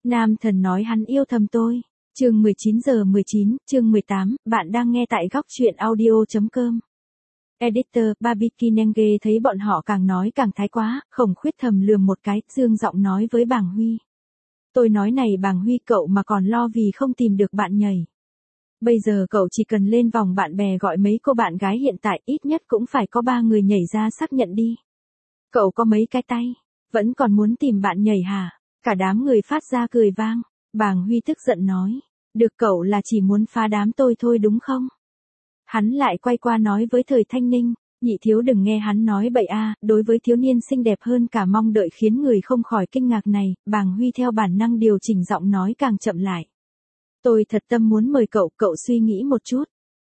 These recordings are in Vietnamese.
Nam thần nói hắn yêu thầm tôi. Chương 19:19, chương 18, bạn đang nghe tại góc truyện audio.com. Editor, Barbie Nenge thấy bọn họ càng nói càng thái quá, Khổng Khuyết thầm lườm một cái, dương giọng nói với Bàng Huy. Tôi nói này Bàng Huy, cậu mà còn lo vì không tìm được bạn nhảy. Bây giờ cậu chỉ cần lên vòng bạn bè gọi mấy cô bạn gái hiện tại, ít nhất cũng phải có 3 người nhảy ra xác nhận đi. Cậu có mấy cái tay, vẫn còn muốn tìm bạn nhảy hả? Cả đám người phát ra cười vang. Bàng Huy tức giận nói. Được, cậu là chỉ muốn phá đám tôi thôi đúng không? Hắn lại quay qua nói với Thời Thanh Ninh. Nhị thiếu đừng nghe hắn nói bậy a. Đối với thiếu niên xinh đẹp hơn cả mong đợi khiến người không khỏi kinh ngạc này, Bàng Huy theo bản năng điều chỉnh giọng nói càng chậm lại. Tôi thật tâm muốn mời cậu, cậu suy nghĩ một chút.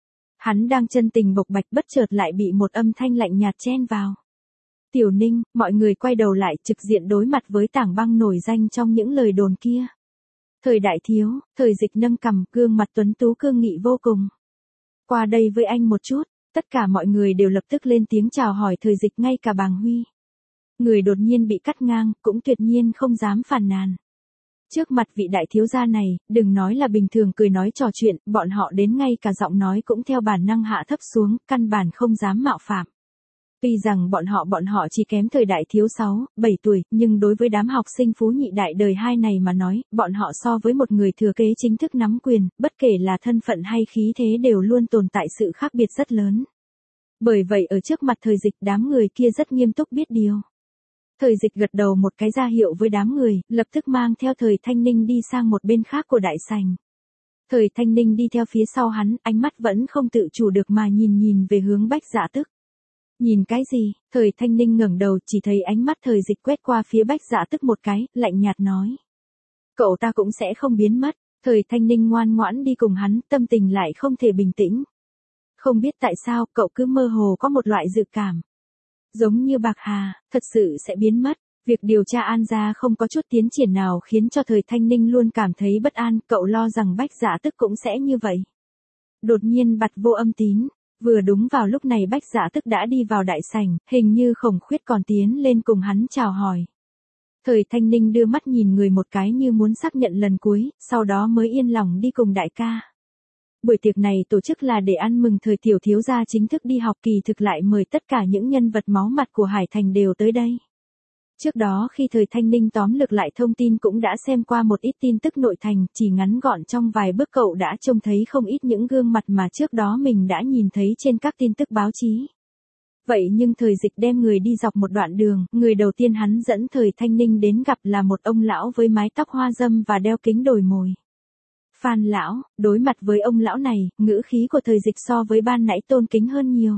Hắn đang chân tình bộc bạch bất chợt lại bị một âm thanh lạnh nhạt chen vào. Tiểu Ninh, mọi người quay đầu lại trực diện đối mặt với Tảng Băng nổi danh trong những lời đồn kia. Thời đại thiếu, Thời Dịch nâng cằm, gương mặt tuấn tú cương nghị vô cùng. Qua đây với anh một chút, tất cả mọi người đều lập tức lên tiếng chào hỏi Thời Dịch, ngay cả Bàng Huy. Người đột nhiên bị cắt ngang, cũng tuyệt nhiên không dám phàn nàn. Trước mặt vị đại thiếu gia này, đừng nói là bình thường cười nói trò chuyện, bọn họ đến ngay cả giọng nói cũng theo bản năng hạ thấp xuống, căn bản không dám mạo phạm. Tuy rằng bọn họ chỉ kém Thời đại thiếu 6, 7 tuổi, nhưng đối với đám học sinh phú nhị đại đời 2 này mà nói, bọn họ so với một người thừa kế chính thức nắm quyền, bất kể là thân phận hay khí thế đều luôn tồn tại sự khác biệt rất lớn. Bởi vậy ở trước mặt Thời Dịch, đám người kia rất nghiêm túc biết điều. Thời Dịch gật đầu một cái ra hiệu với đám người, lập tức mang theo Thời Thanh Ninh đi sang một bên khác của đại sảnh. Thời Thanh Ninh đi theo phía sau hắn, ánh mắt vẫn không tự chủ được mà nhìn về hướng Bách Dạ Tức. Nhìn cái gì? Thời Thanh Ninh ngẩng đầu, chỉ thấy ánh mắt Thời Dịch quét qua phía Bách Dạ Tức một cái, lạnh nhạt nói. Cậu ta cũng sẽ không biến mất. Thời Thanh Ninh ngoan ngoãn đi cùng hắn, tâm tình lại không thể bình tĩnh. Không biết tại sao, cậu cứ mơ hồ có một loại dự cảm. Giống như Bạc Hà, thật sự sẽ biến mất. Việc điều tra An gia không có chút tiến triển nào khiến cho Thời Thanh Ninh luôn cảm thấy bất an, cậu lo rằng Bách Dạ Tức cũng sẽ như vậy. Đột nhiên bật vô âm tín. Vừa đúng vào lúc này Bách Dạ Tức đã đi vào đại sảnh, hình như Khổng Khuyết còn tiến lên cùng hắn chào hỏi. Thời Thanh Ninh đưa mắt nhìn người một cái như muốn xác nhận lần cuối, sau đó mới yên lòng đi cùng đại ca. Buổi tiệc này tổ chức là để ăn mừng Thời tiểu thiếu gia chính thức đi học, kỳ thực lại mời tất cả những nhân vật máu mặt của Hải Thành đều tới đây. Trước đó khi Thời Thanh Ninh tóm lược lại thông tin cũng đã xem qua một ít tin tức nội thành, chỉ ngắn gọn trong vài bước cậu đã trông thấy không ít những gương mặt mà trước đó mình đã nhìn thấy trên các tin tức báo chí. Vậy nhưng Thời Dịch đem người đi dọc một đoạn đường, người đầu tiên hắn dẫn Thời Thanh Ninh đến gặp là một ông lão với mái tóc hoa râm và đeo kính đồi mồi. Phan lão, đối mặt với ông lão này, ngữ khí của Thời Dịch so với ban nãy tôn kính hơn nhiều.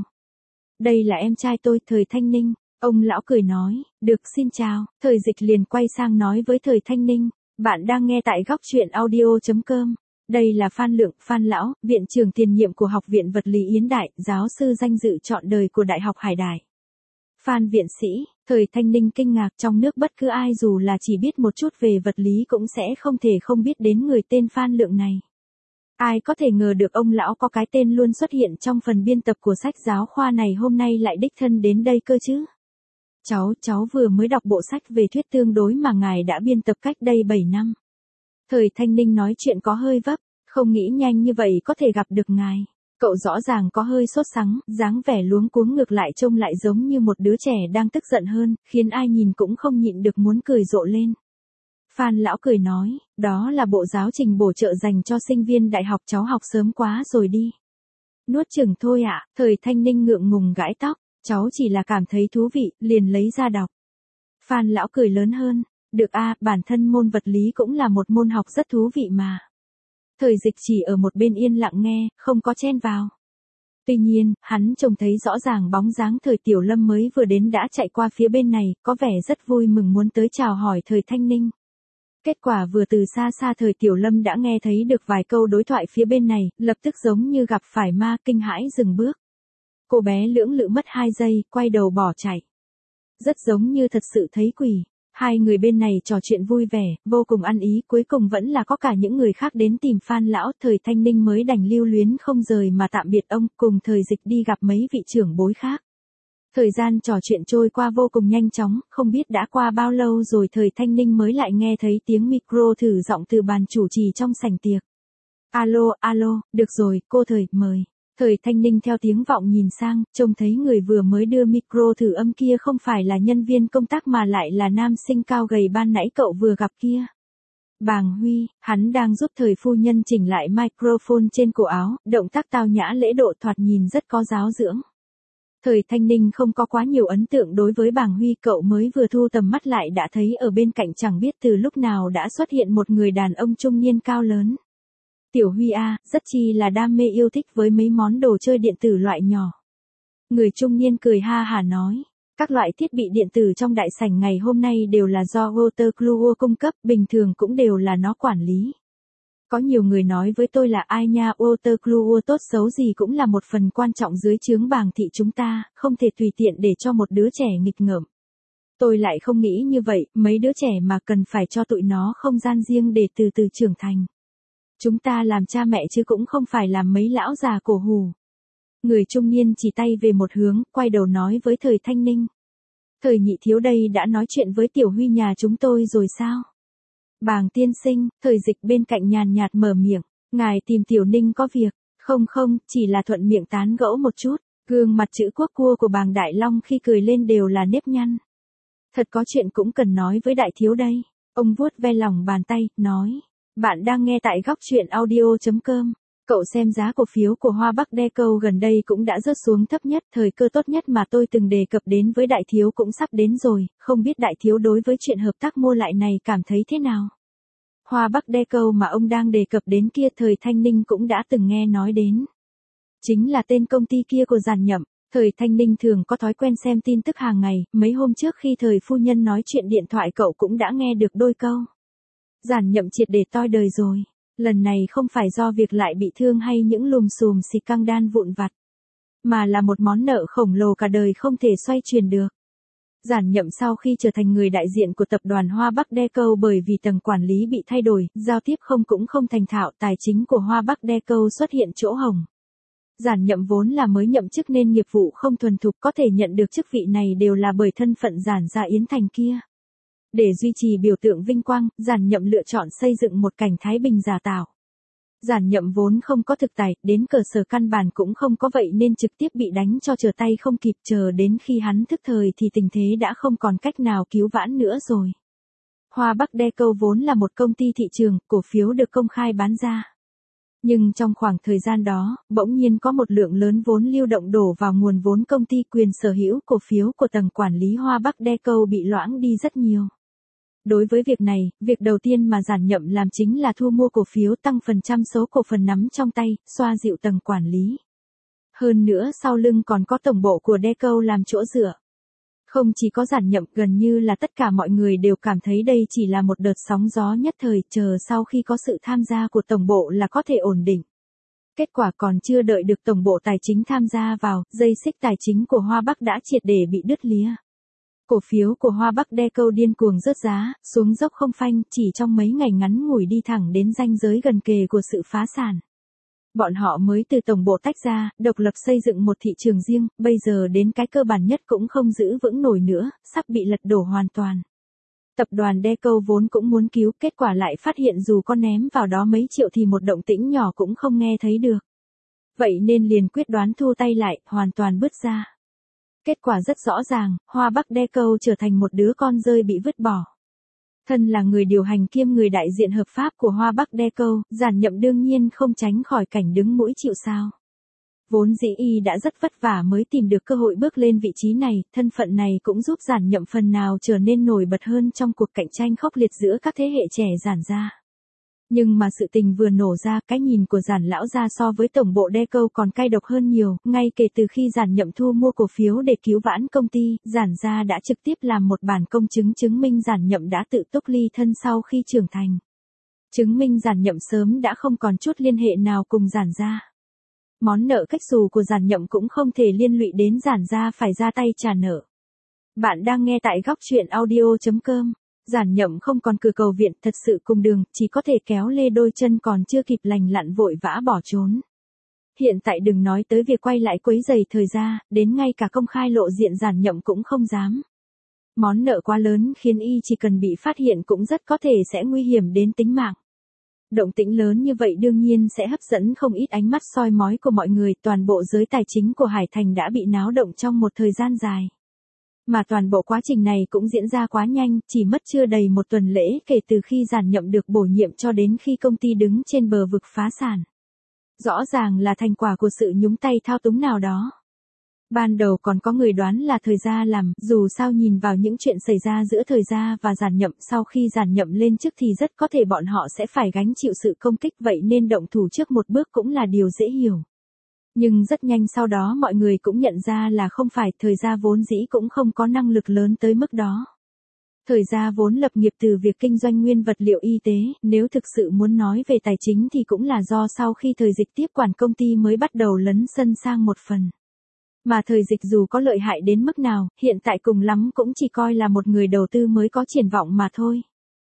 Đây là em trai tôi, Thời Thanh Ninh. Ông lão cười nói, được, xin chào. Thời Dịch liền quay sang nói với Thời Thanh Ninh, bạn đang nghe tại góc truyện audio.com. Đây là Phan Lượng, Phan lão, viện trưởng tiền nhiệm của Học viện Vật lý Yến Đại, giáo sư danh dự trọn đời của Đại học Hải Đại. Phan viện sĩ. Thời Thanh Ninh kinh ngạc, trong nước bất cứ ai dù là chỉ biết một chút về vật lý cũng sẽ không thể không biết đến người tên Phan Lượng này. Ai có thể ngờ được ông lão có cái tên luôn xuất hiện trong phần biên tập của sách giáo khoa này hôm nay lại đích thân đến đây cơ chứ. Cháu vừa mới đọc bộ sách về thuyết tương đối mà ngài đã biên tập cách đây 7 năm. Thời Thanh Ninh nói chuyện có hơi vấp, không nghĩ nhanh như vậy có thể gặp được ngài. Cậu rõ ràng có hơi sốt sắng, dáng vẻ luống cuống ngược lại trông lại giống như một đứa trẻ đang tức giận hơn, khiến ai nhìn cũng không nhịn được muốn cười rộ lên. Phan lão cười nói, đó là bộ giáo trình bổ trợ dành cho sinh viên đại học, cháu học sớm quá rồi đi. Nuốt chừng thôi ạ. Thời Thanh Ninh ngượng ngùng gãi tóc. Cháu chỉ là cảm thấy thú vị, liền lấy ra đọc. Phan lão cười lớn hơn, được a, bản thân môn vật lý cũng là một môn học rất thú vị mà. Thời Dịch chỉ ở một bên yên lặng nghe, không có chen vào. Tuy nhiên, hắn trông thấy rõ ràng bóng dáng Thời Tiểu Lâm mới vừa đến đã chạy qua phía bên này, có vẻ rất vui mừng muốn tới chào hỏi Thời Thanh Ninh. Kết quả vừa từ xa xa Thời Tiểu Lâm đã nghe thấy được vài câu đối thoại phía bên này, lập tức giống như gặp phải ma, kinh hãi dừng bước. Cô bé lưỡng lự mất 2 giây, quay đầu bỏ chạy. Rất giống như thật sự thấy quỷ. Hai người bên này trò chuyện vui vẻ, vô cùng ăn ý, cuối cùng vẫn là có cả những người khác đến tìm Phan lão. Thời Thanh Ninh mới đành lưu luyến không rời mà tạm biệt ông, cùng Thời Dịch đi gặp mấy vị trưởng bối khác. Thời gian trò chuyện trôi qua vô cùng nhanh chóng, không biết đã qua bao lâu rồi Thời Thanh Ninh mới lại nghe thấy tiếng micro thử giọng từ bàn chủ trì trong sảnh tiệc. Alo, alo, được rồi, cô Thời, mời. Thời Thanh Ninh theo tiếng vọng nhìn sang, trông thấy người vừa mới đưa micro thử âm kia không phải là nhân viên công tác mà lại là nam sinh cao gầy ban nãy cậu vừa gặp kia. Bàng Huy, hắn đang giúp Thời phu nhân chỉnh lại microphone trên cổ áo, động tác tao nhã lễ độ thoạt nhìn rất có giáo dưỡng. Thời Thanh Ninh không có quá nhiều ấn tượng đối với Bàng Huy, cậu mới vừa thu tầm mắt lại đã thấy ở bên cạnh chẳng biết từ lúc nào đã xuất hiện một người đàn ông trung niên cao lớn. Tiểu Huy a, rất chi là đam mê yêu thích với mấy món đồ chơi điện tử loại nhỏ. Người trung niên cười ha hả nói, các loại thiết bị điện tử trong đại sảnh ngày hôm nay đều là do Watercluo cung cấp, bình thường cũng đều là nó quản lý. Có nhiều người nói với tôi là ai nha, Watercluo tốt xấu gì cũng là một phần quan trọng dưới trướng Bàng thị chúng ta, không thể tùy tiện để cho một đứa trẻ nghịch ngợm. Tôi lại không nghĩ như vậy, mấy đứa trẻ mà cần phải cho tụi nó không gian riêng để từ từ trưởng thành. Chúng ta làm cha mẹ chứ cũng không phải làm mấy lão già cổ hủ. Người trung niên chỉ tay về một hướng, quay đầu nói với Thời Thanh Ninh. Thời nhị thiếu đây đã nói chuyện với Tiểu Huy nhà chúng tôi rồi sao? Bàng tiên sinh, Thời Dịch bên cạnh nhàn nhạt mở miệng, ngài tìm Tiểu Ninh có việc, không, chỉ là thuận miệng tán gẫu một chút, gương mặt chữ quốc cua của Bàng Đại Long khi cười lên đều là nếp nhăn. Thật có chuyện cũng cần nói với đại thiếu đây, ông vuốt ve lòng bàn tay, nói, bạn đang nghe tại góc truyện audio.com. Cậu xem giá cổ phiếu của Hoa Bắc Deco gần đây cũng đã rớt xuống thấp nhất, thời cơ tốt nhất mà tôi từng đề cập đến với đại thiếu cũng sắp đến rồi, không biết đại thiếu đối với chuyện hợp tác mua lại này cảm thấy thế nào? Hoa Bắc Deco mà ông đang đề cập đến kia Thời Thanh Ninh cũng đã từng nghe nói đến. Chính là tên công ty kia của Giản Nhậm. Thời Thanh Ninh thường có thói quen xem tin tức hàng ngày, mấy hôm trước khi Thời phu nhân nói chuyện điện thoại cậu cũng đã nghe được đôi câu. Giản Nhậm triệt để toi đời rồi. Lần này không phải do việc lại bị thương hay những lùm xùm xì căng đan vụn vặt, mà là một món nợ khổng lồ cả đời không thể xoay chuyển được. Giản Nhậm sau khi trở thành người đại diện của tập đoàn Hoa Bắc Deco bởi vì tầng quản lý bị thay đổi, giao tiếp cũng không thành thạo, tài chính của Hoa Bắc Deco xuất hiện chỗ hổng. Giản Nhậm vốn là mới nhậm chức nên nghiệp vụ không thuần thục, có thể nhận được chức vị này đều là bởi thân phận Giản gia Yến Thành kia. Để duy trì biểu tượng vinh quang, Giản Nhậm lựa chọn xây dựng một cảnh thái bình giả tạo. Giản Nhậm vốn không có thực tài, đến cơ sở căn bản cũng không có, vậy nên trực tiếp bị đánh cho trở tay không kịp, chờ đến khi hắn thức thời thì tình thế đã không còn cách nào cứu vãn nữa rồi. Hoa Bắc Deco vốn là một công ty thị trường, cổ phiếu được công khai bán ra. Nhưng trong khoảng thời gian đó, bỗng nhiên có một lượng lớn vốn lưu động đổ vào nguồn vốn công ty, quyền sở hữu cổ phiếu của tầng quản lý Hoa Bắc Deco bị loãng đi rất nhiều. Đối với việc này, việc đầu tiên mà Giản Nhậm làm chính là thu mua cổ phiếu, tăng phần trăm số cổ phần nắm trong tay, xoa dịu tầng quản lý. Hơn nữa sau lưng còn có tổng bộ của Deco làm chỗ dựa. Không chỉ có Giản Nhậm, gần như là tất cả mọi người đều cảm thấy đây chỉ là một đợt sóng gió nhất thời, chờ sau khi có sự tham gia của tổng bộ là có thể ổn định. Kết quả còn chưa đợi được tổng bộ tài chính tham gia vào, dây xích tài chính của Hoa Bắc đã triệt để bị đứt lìa. Cổ phiếu của Hoa Bắc Deco điên cuồng rớt giá, xuống dốc không phanh, chỉ trong mấy ngày ngắn ngủi đi thẳng đến ranh giới gần kề của sự phá sản. Bọn họ mới từ tổng bộ tách ra, độc lập xây dựng một thị trường riêng, bây giờ đến cái cơ bản nhất cũng không giữ vững nổi nữa, sắp bị lật đổ hoàn toàn. Tập đoàn Deco vốn cũng muốn cứu, kết quả lại phát hiện dù có ném vào đó mấy triệu thì một động tĩnh nhỏ cũng không nghe thấy được. Vậy nên liền quyết đoán thu tay lại, hoàn toàn bứt ra. Kết quả rất rõ ràng, Hoa Bắc Deco trở thành một đứa con rơi bị vứt bỏ. Thân là người điều hành kiêm người đại diện hợp pháp của Hoa Bắc Deco, Giản Nhậm đương nhiên không tránh khỏi cảnh đứng mũi chịu sào. Vốn dĩ y đã rất vất vả mới tìm được cơ hội bước lên vị trí này, thân phận này cũng giúp Giản Nhậm phần nào trở nên nổi bật hơn trong cuộc cạnh tranh khốc liệt giữa các thế hệ trẻ Giản gia. Nhưng mà sự tình vừa nổ ra, cái nhìn của Giản lão gia so với tổng bộ Deco còn cay độc hơn nhiều, ngay kể từ khi Giản Nhậm thu mua cổ phiếu để cứu vãn công ty, Giản gia đã trực tiếp làm một bản công chứng chứng minh Giản Nhậm đã tự túc ly thân sau khi trưởng thành. Chứng minh Giản Nhậm sớm đã không còn chút liên hệ nào cùng Giản gia. Món nợ cách xù của Giản Nhậm cũng không thể liên lụy đến Giản gia phải ra tay trả nợ. Bạn đang nghe tại góc truyện audio.com. Giản Nhậm không còn cử cầu viện, thật sự cùng đường, chỉ có thể kéo lê đôi chân còn chưa kịp lành lặn vội vã bỏ trốn. Hiện tại đừng nói tới việc quay lại quấy rầy thời gia, đến ngay cả công khai lộ diện giản nhậm cũng không dám. Món nợ quá lớn khiến y chỉ cần bị phát hiện cũng rất có thể sẽ nguy hiểm đến tính mạng. Động tĩnh lớn như vậy đương nhiên sẽ hấp dẫn không ít ánh mắt soi mói của mọi người, toàn bộ giới tài chính của Hải Thành đã bị náo động trong một thời gian dài. Mà toàn bộ quá trình này cũng diễn ra quá nhanh, chỉ mất chưa đầy một tuần lễ kể từ khi giản nhậm được bổ nhiệm cho đến khi công ty đứng trên bờ vực phá sản. Rõ ràng là thành quả của sự nhúng tay thao túng nào đó. Ban đầu còn có người đoán là thời gia làm, dù sao nhìn vào những chuyện xảy ra giữa thời gia và giản nhậm sau khi giản nhậm lên chức thì rất có thể bọn họ sẽ phải gánh chịu sự công kích, vậy nên động thủ trước một bước cũng là điều dễ hiểu. Nhưng rất nhanh sau đó mọi người cũng nhận ra là không phải, thời gia vốn dĩ cũng không có năng lực lớn tới mức đó. Thời gia vốn lập nghiệp từ việc kinh doanh nguyên vật liệu y tế, nếu thực sự muốn nói về tài chính thì cũng là do sau khi thời dịch tiếp quản công ty mới bắt đầu lấn sân sang một phần. Mà thời dịch dù có lợi hại đến mức nào, hiện tại cùng lắm cũng chỉ coi là một người đầu tư mới có triển vọng mà thôi.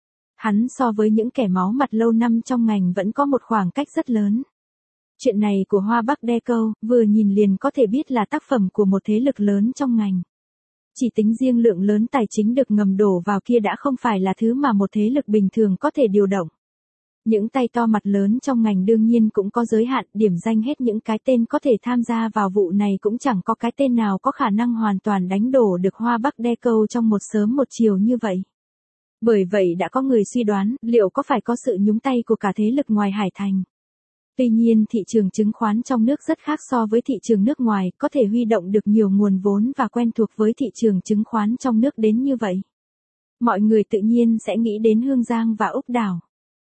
Hắn so với những kẻ máu mặt lâu năm trong ngành vẫn có một khoảng cách rất lớn. Chuyện này của Hoa Bắc Deco, vừa nhìn liền có thể biết là tác phẩm của một thế lực lớn trong ngành. Chỉ tính riêng lượng lớn tài chính được ngầm đổ vào kia đã không phải là thứ mà một thế lực bình thường có thể điều động. Những tay to mặt lớn trong ngành đương nhiên cũng có giới hạn, điểm danh hết những cái tên có thể tham gia vào vụ này cũng chẳng có cái tên nào có khả năng hoàn toàn đánh đổ được Hoa Bắc Deco trong một sớm một chiều như vậy. Bởi vậy đã có người suy đoán, liệu có phải có sự nhúng tay của cả thế lực ngoài Hải Thành. Tuy nhiên thị trường chứng khoán trong nước rất khác so với thị trường nước ngoài, có thể huy động được nhiều nguồn vốn và quen thuộc với thị trường chứng khoán trong nước đến như vậy. Mọi người tự nhiên sẽ nghĩ đến Hương Giang và Úc Đảo.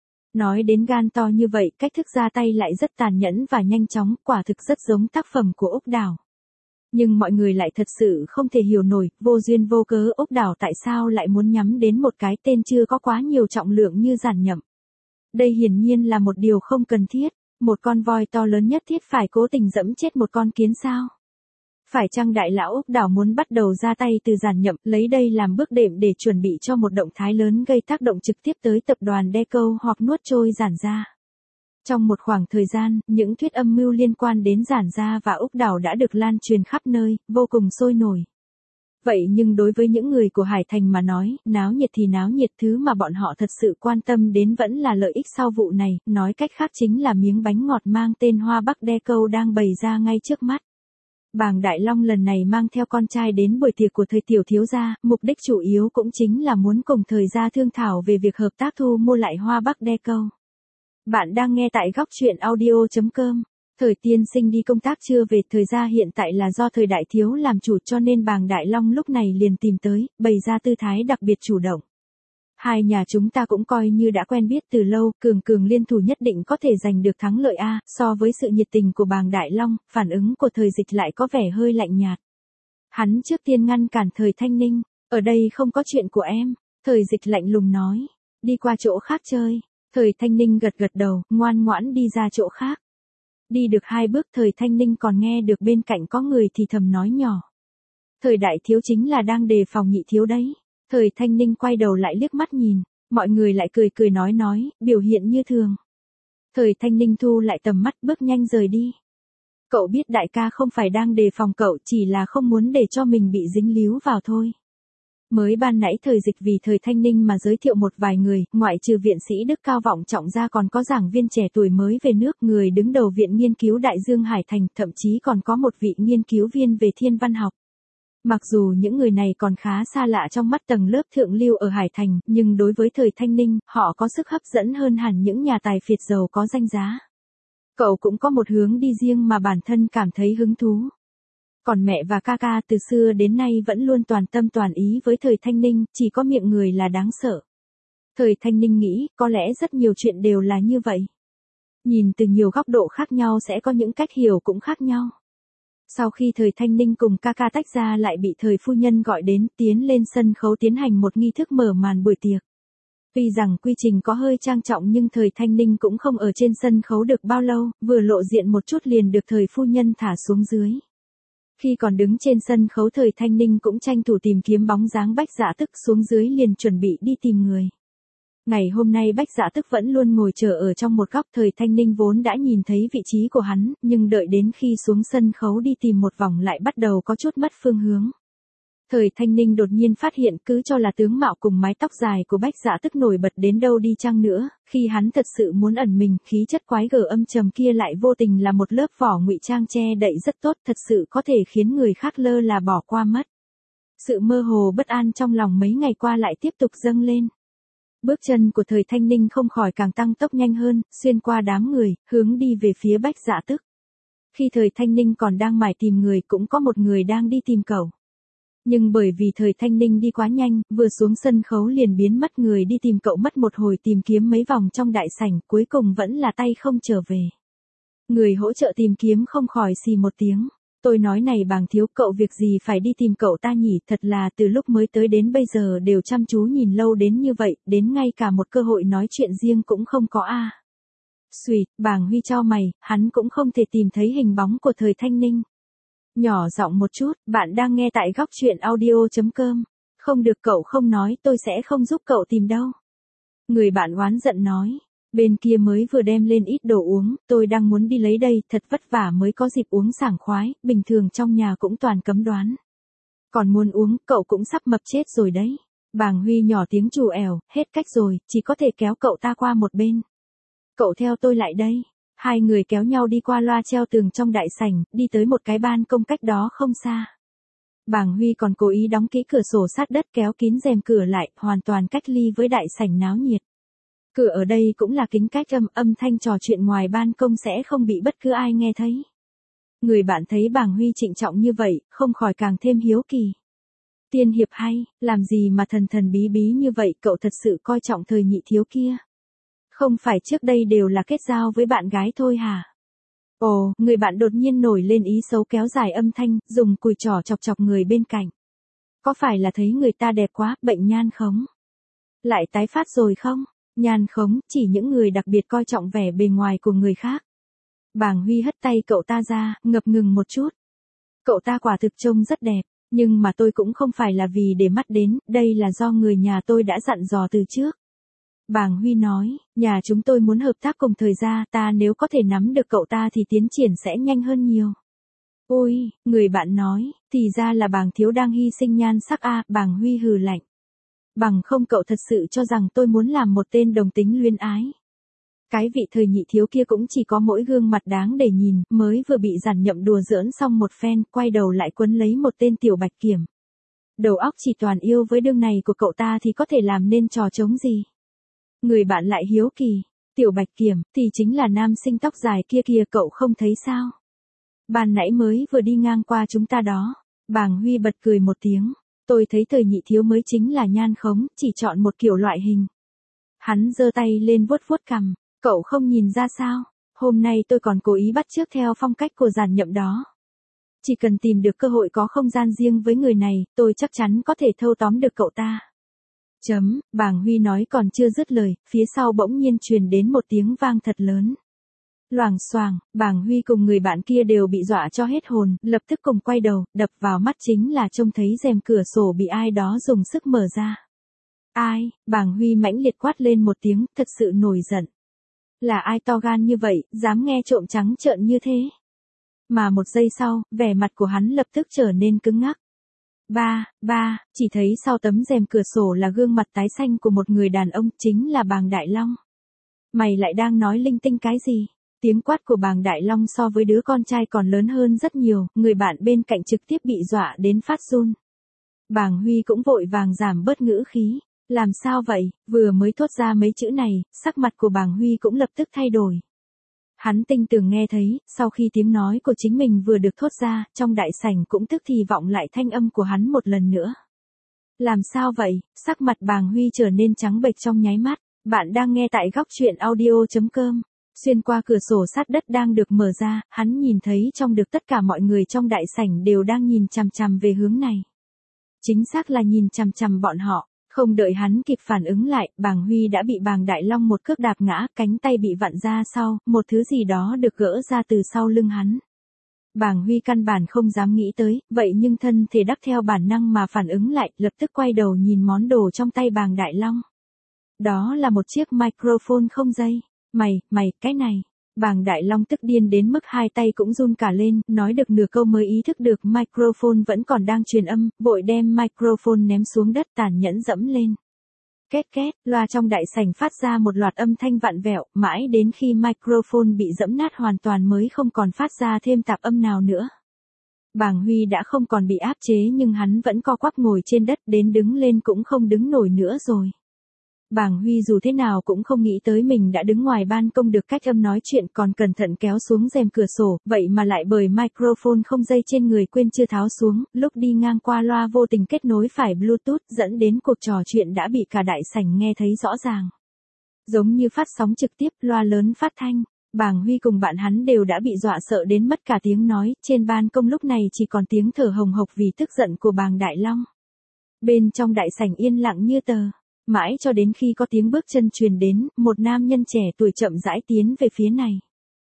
Nói đến gan to như vậy, cách thức ra tay lại rất tàn nhẫn và nhanh chóng, quả thực rất giống tác phẩm của Úc Đảo. Nhưng mọi người lại thật sự không thể hiểu nổi, vô duyên vô cớ Úc Đảo tại sao lại muốn nhắm đến một cái tên chưa có quá nhiều trọng lượng như giản nhậm. Đây hiển nhiên là một điều không cần thiết, một con voi to lớn nhất thiết phải cố tình dẫm chết một con kiến sao? Phải chăng đại lão Úc Đảo muốn bắt đầu ra tay từ giản nhậm, lấy đây làm bước đệm để chuẩn bị cho một động thái lớn gây tác động trực tiếp tới tập đoàn Deco hoặc nuốt trôi giản gia? Trong một khoảng thời gian, những thuyết âm mưu liên quan đến giản gia và Úc Đảo đã được lan truyền khắp nơi, vô cùng sôi nổi. Vậy nhưng đối với những người của Hải Thành mà nói, náo nhiệt thì náo nhiệt, thứ mà bọn họ thật sự quan tâm đến vẫn là lợi ích sau vụ này, nói cách khác chính là miếng bánh ngọt mang tên Hoa Bắc Deco đang bày ra ngay trước mắt. Bàng Đại Long lần này mang theo con trai đến buổi tiệc của thời tiểu thiếu gia, mục đích chủ yếu cũng chính là muốn cùng thời gia thương thảo về việc hợp tác thu mua lại Hoa Bắc Deco. Bạn đang nghe tại góc truyện audio.com. Thời tiên sinh đi công tác chưa về, thời gia hiện tại là do thời đại thiếu làm chủ cho nên Bàng Đại Long lúc này liền tìm tới, bày ra tư thái đặc biệt chủ động. Hai nhà chúng ta cũng coi như đã quen biết từ lâu, cường liên thủ nhất định có thể giành được thắng lợi a. So với sự nhiệt tình của Bàng Đại Long, phản ứng của thời dịch lại có vẻ hơi lạnh nhạt. Hắn trước tiên ngăn cản thời Thanh Ninh, ở đây không có chuyện của em, thời dịch lạnh lùng nói, đi qua chỗ khác chơi. Thời Thanh Ninh gật gật đầu, ngoan ngoãn đi ra chỗ khác. Đi được 2 bước thời Thanh Ninh còn nghe được bên cạnh có người thì thầm nói nhỏ. Thời đại thiếu chính là đang đề phòng nhị thiếu đấy. Thời Thanh Ninh quay đầu lại liếc mắt nhìn, mọi người lại cười nói, biểu hiện như thường. Thời Thanh Ninh thu lại tầm mắt bước nhanh rời đi. Cậu biết đại ca không phải đang đề phòng cậu, chỉ là không muốn để cho mình bị dính líu vào thôi. Mới ban nãy thời dịch vì thời Thanh Ninh mà giới thiệu một vài người, ngoại trừ viện sĩ Đức Cao Vọng Trọng ra còn có giảng viên trẻ tuổi mới về nước, người đứng đầu Viện Nghiên cứu Đại Dương Hải Thành, thậm chí còn có một vị nghiên cứu viên về thiên văn học. Mặc dù những người này còn khá xa lạ trong mắt tầng lớp thượng lưu ở Hải Thành, nhưng đối với thời Thanh Ninh, họ có sức hấp dẫn hơn hẳn những nhà tài phiệt giàu có danh giá. Cậu cũng có một hướng đi riêng mà bản thân cảm thấy hứng thú. Còn mẹ và ca ca từ xưa đến nay vẫn luôn toàn tâm toàn ý với thời Thanh Ninh, chỉ có miệng người là đáng sợ. Thời Thanh Ninh nghĩ, có lẽ rất nhiều chuyện đều là như vậy. Nhìn từ nhiều góc độ khác nhau sẽ có những cách hiểu cũng khác nhau. Sau khi thời Thanh Ninh cùng ca ca tách ra lại bị thời phu nhân gọi đến tiến lên sân khấu tiến hành một nghi thức mở màn buổi tiệc. Tuy rằng quy trình có hơi trang trọng nhưng thời Thanh Ninh cũng không ở trên sân khấu được bao lâu, vừa lộ diện một chút liền được thời phu nhân thả xuống dưới. Khi còn đứng trên sân khấu thời Thanh Ninh cũng tranh thủ tìm kiếm bóng dáng Bách Dạ Tức xuống dưới liền chuẩn bị đi tìm người. Ngày hôm nay Bách Dạ Tức vẫn luôn ngồi chờ ở trong một góc. Thời Thanh Ninh vốn đã nhìn thấy vị trí của hắn, nhưng đợi đến khi xuống sân khấu đi tìm một vòng lại bắt đầu có chút mất phương hướng. Thời Thanh Ninh đột nhiên phát hiện cứ cho là tướng mạo cùng mái tóc dài của Bách Dạ Tức nổi bật đến đâu đi chăng nữa, khi hắn thật sự muốn ẩn mình, khí chất quái gở âm trầm kia lại vô tình là một lớp vỏ ngụy trang che đậy rất tốt, thật sự có thể khiến người khác lơ là bỏ qua mất. Sự mơ hồ bất an trong lòng mấy ngày qua lại tiếp tục dâng lên. Bước chân của Thời Thanh Ninh không khỏi càng tăng tốc nhanh hơn, xuyên qua đám người, hướng đi về phía Bách Dạ Tức. Khi Thời Thanh Ninh còn đang mải tìm người, cũng có một người đang đi tìm cậu. Nhưng bởi vì Thời Thanh Ninh đi quá nhanh, vừa xuống sân khấu liền biến mất. Người đi tìm cậu mất một hồi tìm kiếm mấy vòng trong đại sảnh, cuối cùng vẫn là tay không trở về. Người hỗ trợ tìm kiếm không khỏi xì một tiếng. Tôi nói này Bàng thiếu, cậu việc gì phải đi tìm cậu ta nhỉ, thật là từ lúc mới tới đến bây giờ đều chăm chú nhìn lâu đến như vậy, đến ngay cả một cơ hội nói chuyện riêng cũng không có a. Xùi, Bàng Huy chau mày, hắn cũng không thể tìm thấy hình bóng của Thời Thanh Ninh. Nhỏ giọng một chút, bạn đang nghe tại góc truyện audio.com. Không được, cậu không nói tôi sẽ không giúp cậu tìm đâu. Người bạn oán giận nói. Bên kia mới vừa đem lên ít đồ uống, tôi đang muốn đi lấy đây, thật vất vả mới có dịp uống sảng khoái, bình thường trong nhà cũng toàn cấm đoán. Còn muốn uống, cậu cũng sắp mập chết rồi đấy. Bàng Huy nhỏ tiếng trù ẻo, hết cách rồi, chỉ có thể kéo cậu ta qua một bên. Cậu theo tôi lại đây. Hai người kéo nhau đi qua loa treo tường trong đại sảnh, đi tới một cái ban công cách đó không xa. Bàng Huy còn cố ý đóng kỹ cửa sổ sát đất, kéo kín rèm cửa lại, hoàn toàn cách ly với đại sảnh náo nhiệt. Cửa ở đây cũng là kính cách âm thanh trò chuyện ngoài ban công sẽ không bị bất cứ ai nghe thấy. Người bạn thấy Bàng Huy trịnh trọng như vậy, không khỏi càng thêm hiếu kỳ. Tiên hiệp hay, làm gì mà thần thần bí bí như vậy, cậu thật sự coi trọng Thời nhị thiếu kia. Không phải trước đây đều là kết giao với bạn gái thôi hả? Ồ, người bạn đột nhiên nổi lên ý xấu, kéo dài âm thanh, dùng cùi trỏ chọc chọc người bên cạnh. Có phải là thấy người ta đẹp quá, bệnh nhan khống? Lại tái phát rồi không? Nhan khống, chỉ những người đặc biệt coi trọng vẻ bề ngoài của người khác. Bàng Huy hất tay cậu ta ra, ngập ngừng một chút. Cậu ta quả thực trông rất đẹp, nhưng mà tôi cũng không phải là vì để mắt đến, đây là do người nhà tôi đã dặn dò từ trước. Bàng Huy nói, nhà chúng tôi muốn hợp tác cùng Thời gia, ta nếu có thể nắm được cậu ta thì tiến triển sẽ nhanh hơn nhiều. Ôi, người bạn nói, thì ra là Bàng thiếu đang hy sinh nhan sắc a. Bàng Huy hừ lạnh. Bằng không cậu thật sự cho rằng tôi muốn làm một tên đồng tính luyến ái. Cái vị Thời nhị thiếu kia cũng chỉ có mỗi gương mặt đáng để nhìn, mới vừa bị giản nhậm đùa giỡn xong một phen, quay đầu lại quấn lấy một tên tiểu bạch kiểm. Đầu óc chỉ toàn yêu với đương này của cậu ta thì có thể làm nên trò trống gì. Người bạn lại hiếu kỳ, tiểu bạch kiểm, thì chính là nam sinh tóc dài kia kìa, cậu không thấy sao? Ban nãy mới vừa đi ngang qua chúng ta đó. Bàng Huy bật cười một tiếng. Tôi thấy Thời nhị thiếu mới chính là nhan khống, chỉ chọn một kiểu loại hình. Hắn giơ tay lên vuốt vuốt cằm, cậu không nhìn ra sao? Hôm nay tôi còn cố ý bắt chước theo phong cách của giản nhậm đó. Chỉ cần tìm được cơ hội có không gian riêng với người này, tôi chắc chắn có thể thâu tóm được cậu ta. Bàng Huy nói còn chưa dứt lời, phía sau bỗng nhiên truyền đến một tiếng vang thật lớn. Loảng xoảng, Bàng Huy cùng người bạn kia đều bị dọa cho hết hồn, lập tức cùng quay đầu, đập vào mắt chính là trông thấy rèm cửa sổ bị ai đó dùng sức mở ra. Ai? Bàng Huy mãnh liệt quát lên một tiếng, thật sự nổi giận. Là ai to gan như vậy, dám nghe trộm trắng trợn như thế? Mà một giây sau, vẻ mặt của hắn lập tức trở nên cứng ngắc. Chỉ thấy sau tấm rèm cửa sổ là gương mặt tái xanh của một người đàn ông, chính là Bàng Đại Long. Mày lại đang nói linh tinh cái gì? Tiếng quát của Bàng Đại Long so với đứa con trai còn lớn hơn rất nhiều, người bạn bên cạnh trực tiếp bị dọa đến phát run. Bàng Huy cũng vội vàng giảm bớt ngữ khí. Làm sao vậy? Vừa mới thốt ra mấy chữ này, sắc mặt của Bàng Huy cũng lập tức thay đổi. Hắn tinh tường nghe thấy, sau khi tiếng nói của chính mình vừa được thốt ra, trong đại sảnh cũng tức thì vọng lại thanh âm của hắn một lần nữa. Làm sao vậy? Sắc mặt Bàng Huy trở nên trắng bệch trong nháy mắt. Bạn đang nghe tại góc truyện audio.com. Xuyên qua cửa sổ sát đất đang được mở ra, hắn nhìn thấy trong được tất cả mọi người trong đại sảnh đều đang nhìn chằm chằm về hướng này. Chính xác là nhìn chằm chằm bọn họ. Không đợi hắn kịp phản ứng lại, Bàng Huy đã bị Bàng Đại Long một cước đạp ngã, cánh tay bị vặn ra sau, một thứ gì đó được gỡ ra từ sau lưng hắn. Bàng Huy căn bản không dám nghĩ tới, vậy nhưng thân thể đắc theo bản năng mà phản ứng lại, lập tức quay đầu nhìn món đồ trong tay Bàng Đại Long. Đó là một chiếc microphone không dây. Mày, cái này. Bàng Đại Long tức điên đến mức hai tay cũng run cả lên, nói được nửa câu mới ý thức được microphone vẫn còn đang truyền âm, vội đem microphone ném xuống đất tàn nhẫn dẫm lên. Két két, loa trong đại sảnh phát ra một loạt âm thanh vặn vẹo, mãi đến khi microphone bị dẫm nát hoàn toàn mới không còn phát ra thêm tạp âm nào nữa. Bàng Huy đã không còn bị áp chế nhưng hắn vẫn co quắp ngồi trên đất, đến đứng lên cũng không đứng nổi nữa rồi. Bàng Huy dù thế nào cũng không nghĩ tới mình đã đứng ngoài ban công được cách âm nói chuyện, còn cẩn thận kéo xuống rèm cửa sổ, vậy mà lại bởi microphone không dây trên người quên chưa tháo xuống, lúc đi ngang qua loa vô tình kết nối phải Bluetooth, dẫn đến cuộc trò chuyện đã bị cả đại sảnh nghe thấy rõ ràng. Giống như phát sóng trực tiếp, loa lớn phát thanh. Bàng Huy cùng bạn hắn đều đã bị dọa sợ đến mất cả tiếng nói, trên ban công lúc này chỉ còn tiếng thở hồng hộc vì tức giận của Bàng Đại Long. Bên trong đại sảnh yên lặng như tờ. Mãi cho đến khi có tiếng bước chân truyền đến, một nam nhân trẻ tuổi chậm rãi tiến về phía này.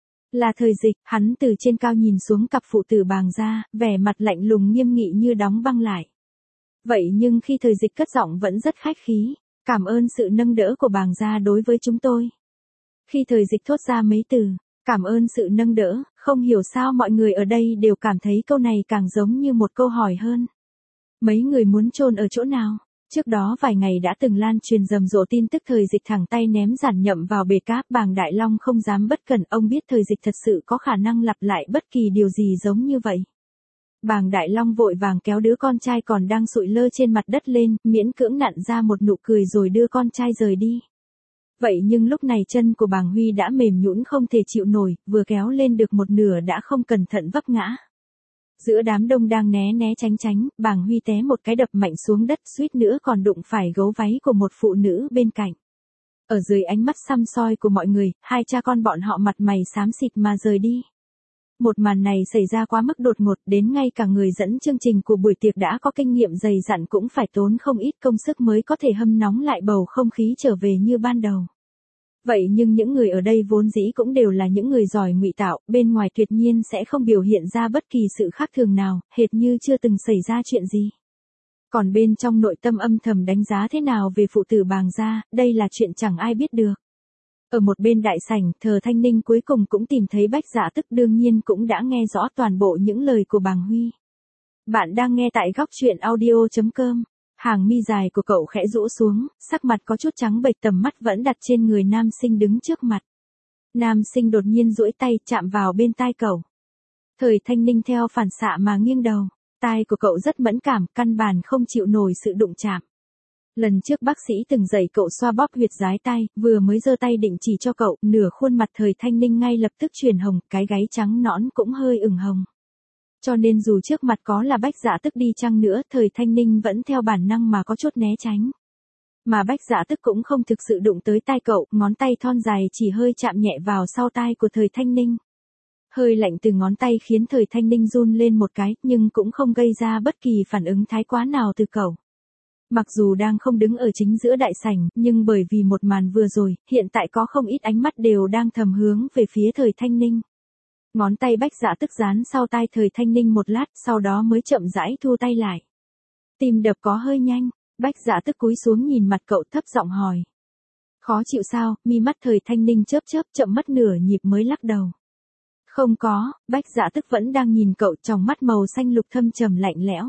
Là Thời Dịch, hắn từ trên cao nhìn xuống cặp phụ tử Bàng gia, vẻ mặt lạnh lùng nghiêm nghị như đóng băng lại. Vậy nhưng khi Thời Dịch cất giọng vẫn rất khách khí, cảm ơn sự nâng đỡ của Bàng gia đối với chúng tôi. Khi Thời Dịch thốt ra mấy từ, cảm ơn sự nâng đỡ, không hiểu sao mọi người ở đây đều cảm thấy câu này càng giống như một câu hỏi hơn. Mấy người muốn chôn ở chỗ nào? Trước đó vài ngày đã từng lan truyền rầm rộ tin tức Thời Dịch thẳng tay ném giản nhậm vào bể cá, Bàng Đại Long không dám bất cẩn, ông biết Thời Dịch thật sự có khả năng lặp lại bất kỳ điều gì giống như vậy. Bàng Đại Long vội vàng kéo đứa con trai còn đang sụi lơ trên mặt đất lên, miễn cưỡng nặn ra một nụ cười rồi đưa con trai rời đi. Vậy nhưng lúc này chân của Bàng Huy đã mềm nhũn không thể chịu nổi, vừa kéo lên được một nửa đã không cẩn thận vấp ngã. Giữa đám đông đang né né tránh, Bàng Huy té một cái đập mạnh xuống đất, suýt nữa còn đụng phải gấu váy của một phụ nữ bên cạnh. Ở dưới ánh mắt săm soi của mọi người, hai cha con bọn họ mặt mày xám xịt mà rời đi. Một màn này xảy ra quá mức đột ngột, đến ngay cả người dẫn chương trình của buổi tiệc đã có kinh nghiệm dày dặn cũng phải tốn không ít công sức mới có thể hâm nóng lại bầu không khí trở về như ban đầu. Vậy nhưng những người ở đây vốn dĩ cũng đều là những người giỏi ngụy tạo, bên ngoài tuyệt nhiên sẽ không biểu hiện ra bất kỳ sự khác thường nào, hệt như chưa từng xảy ra chuyện gì. Còn bên trong nội tâm âm thầm đánh giá thế nào về phụ tử Bàng gia, đây là chuyện chẳng ai biết được. Ở một bên đại sảnh, Thờ Thanh Ninh cuối cùng cũng tìm thấy Bách Dạ Tức, đương nhiên cũng đã nghe rõ toàn bộ những lời của Bàng Huy. Bạn đang nghe tại góc truyện audio.com. Hàng mi dài của cậu khẽ rũ xuống, sắc mặt có chút trắng bệch, tầm mắt vẫn đặt trên người nam sinh đứng trước mặt. Nam sinh đột nhiên duỗi tay chạm vào bên tai cậu. Thời Thanh Ninh theo phản xạ mà nghiêng đầu, tai của cậu rất mẫn cảm, căn bản không chịu nổi sự đụng chạm. Lần trước bác sĩ từng dạy cậu xoa bóp huyệt dái tai, vừa mới giơ tay định chỉ cho cậu, nửa khuôn mặt Thời Thanh Ninh ngay lập tức chuyển hồng, cái gáy trắng nõn cũng hơi ửng hồng. Cho nên dù trước mặt có là Bách Dạ Tức đi chăng nữa, Thời Thanh Ninh vẫn theo bản năng mà có chút né tránh. Mà Bách Dạ Tức cũng không thực sự đụng tới tai cậu, ngón tay thon dài chỉ hơi chạm nhẹ vào sau tai của Thời Thanh Ninh. Hơi lạnh từ ngón tay khiến Thời Thanh Ninh run lên một cái, nhưng cũng không gây ra bất kỳ phản ứng thái quá nào từ cậu. Mặc dù đang không đứng ở chính giữa đại sảnh, nhưng bởi vì một màn vừa rồi, hiện tại có không ít ánh mắt đều đang thầm hướng về phía Thời Thanh Ninh. Ngón tay Bách Dạ Tức dán sau tai Thời Thanh Ninh một lát, sau đó mới chậm rãi thu tay lại. Tim đập có hơi nhanh, Bách Dạ Tức cúi xuống nhìn mặt cậu thấp giọng hỏi. Khó chịu sao? Mi mắt Thời Thanh Ninh chớp chậm mất nửa nhịp mới lắc đầu. Không có, Bách Dạ Tức vẫn đang nhìn cậu, trong mắt màu xanh lục thâm trầm lạnh lẽo.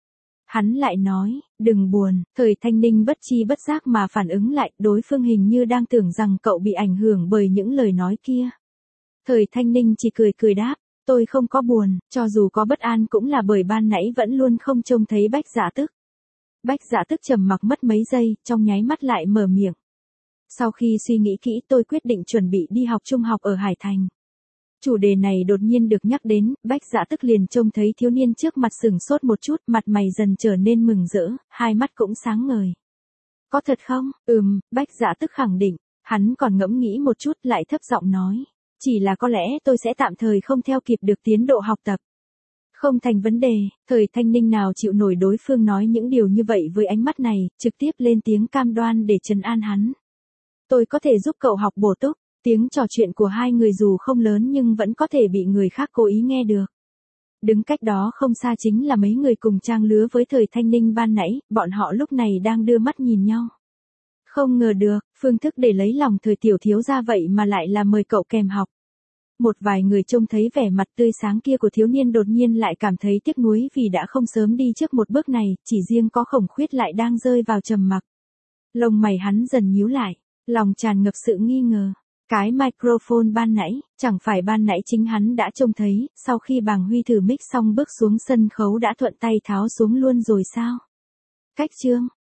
Hắn lại nói, đừng buồn, Thời Thanh Ninh bất chi bất giác mà phản ứng lại, đối phương hình như đang tưởng rằng cậu bị ảnh hưởng bởi những lời nói kia. Thời Thanh Ninh chỉ cười đáp, tôi không có buồn, cho dù có bất an cũng là bởi ban nãy vẫn luôn không trông thấy Bách Dạ Tức. Bách Dạ Tức trầm mặc mất mấy giây, trong nháy mắt lại mở miệng. Sau khi suy nghĩ kỹ tôi quyết định chuẩn bị đi học trung học ở Hải Thành. Chủ đề này đột nhiên được nhắc đến, Bách Dạ Tức liền trông thấy thiếu niên trước mặt sửng sốt một chút, mặt mày dần trở nên mừng rỡ, hai mắt cũng sáng ngời. Có thật không? Bách Dạ Tức khẳng định, hắn còn ngẫm nghĩ một chút lại thấp giọng nói. Chỉ là có lẽ tôi sẽ tạm thời không theo kịp được tiến độ học tập. Không thành vấn đề, Thời Thanh Ninh nào chịu nổi đối phương nói những điều như vậy với ánh mắt này, trực tiếp lên tiếng cam đoan để trấn an hắn. Tôi có thể giúp cậu học bổ túc, tiếng trò chuyện của hai người dù không lớn nhưng vẫn có thể bị người khác cố ý nghe được. Đứng cách đó không xa chính là mấy người cùng trang lứa với Thời Thanh Ninh ban nãy, bọn họ lúc này đang đưa mắt nhìn nhau. Không ngờ được, phương thức để lấy lòng Thời tiểu thiếu gia vậy mà lại là mời cậu kèm học. Một vài người trông thấy vẻ mặt tươi sáng kia của thiếu niên đột nhiên lại cảm thấy tiếc nuối vì đã không sớm đi trước một bước này, chỉ riêng có Khổng Khuyết lại đang rơi vào trầm mặc. Lông mày hắn dần nhíu lại, lòng tràn ngập sự nghi ngờ. Cái microphone ban nãy, chẳng phải ban nãy chính hắn đã trông thấy, sau khi Bàng Huy thử mic xong bước xuống sân khấu đã thuận tay tháo xuống luôn rồi sao? Cách chương